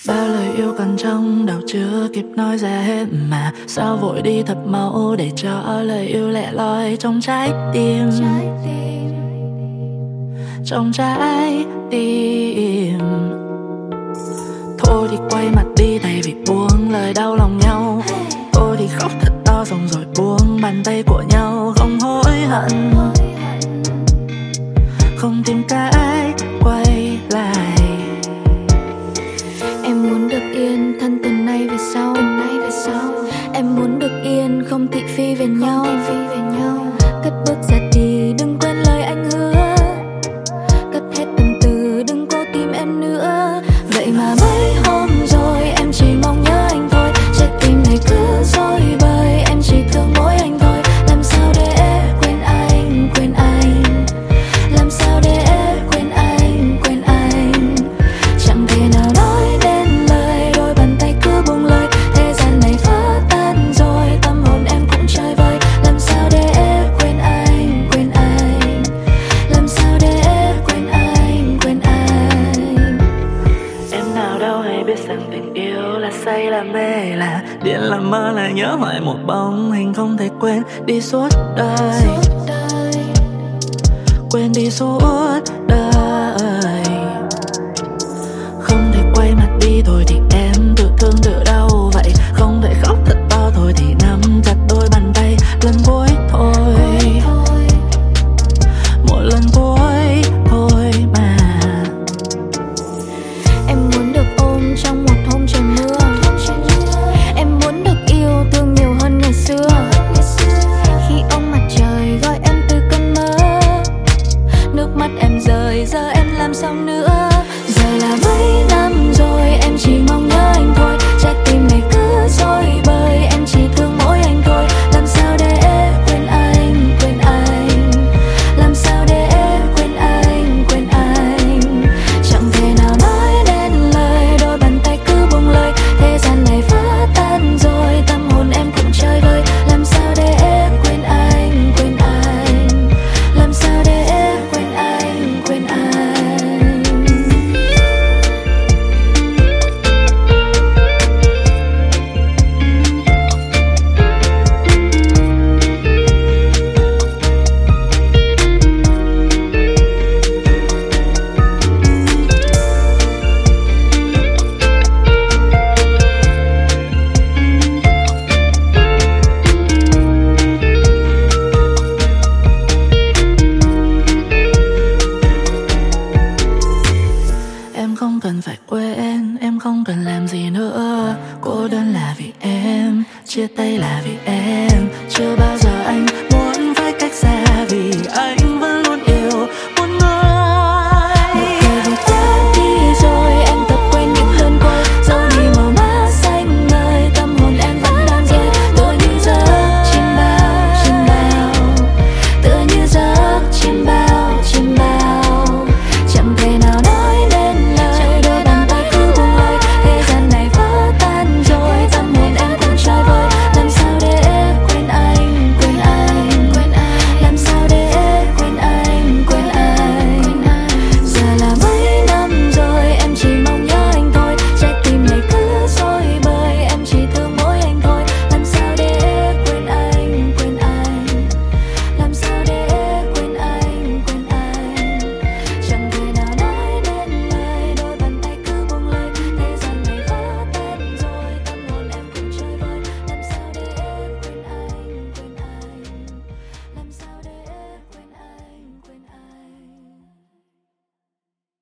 Bao lời yêu còn trong đầu chưa kịp nói ra hết mà sao vội đi thật mau để cho lời yêu lẻ loi trong trái tim. Trong trái tim. Thôi thì quay mặt đi thay vì buông lời đau lòng nhau. Thôi thì khóc thật to xong rồi buông bàn tay của nhau. Không hối hận, không tìm cách quay lại. Em muốn được yên thân từ nay về sau. Em muốn được yên không thị phi về nhau. Cất bước ra đi đừng quên lời anh hứa. Cất hết từng từ đừng cố tìm em nữa. Vậy mà mấy hôm rồi em chỉ mong nhớ anh thôi. Trái tim này cứ rối bời em chỉ thương mỗi anh thôi. Làm sao để quên anh, quên anh. Làm sao để quên anh, quên anh. Chẳng thể nào nói nên lời đôi bàn tay cứ buông lơi. Thế gian này vỡ tan rồi tâm hồn em cũng chơi vơi. Làm sao để quên anh, quên anh. Làm sao để quên anh, quên anh. Em nào đâu hay biết rằng tình yêu là say là mê là điên là mơ là nhớ hoài một bóng hình không thể quên đi suốt đời. Quên đi suốt đời. Không thể quay mặt đi thôi thì em tự thương tự đau vậy. Không thể khóc thật to thôi thì nắm chặt đôi bàn tay lần cuối thôi. Một lần cuối thôi mà. Em muốn được ôm trong một hôm trời mưa. Em muốn được yêu thương nhiều hơn ngày xưa. Khi ông mặt trời gọi em từ cơn mơ. Nước mắt em rơi giờ em làm sao nữa. Giờ là mấy năm rồi em chỉ mong nhớ anh thôi. Trái tim này cứ rối bời em chỉ thương mỗi anh thôi. Làm sao để quên anh, quên anh. Làm sao để quên anh, quên anh. Chẳng thể nào nói nên lời đôi bàn tay cứ buông lơi. Thế gian này vỡ tan rồi tâm hồn em cũng chơi vơi. Làm sao để quên anh, quên anh. Làm sao để quên anh, quên anh. Em không cần phải quên, em không cần làm gì nữa. Cô đơn là vì em, chia tay là vì em. Chưa bao giờ anh muốn phải cách xa vì anh.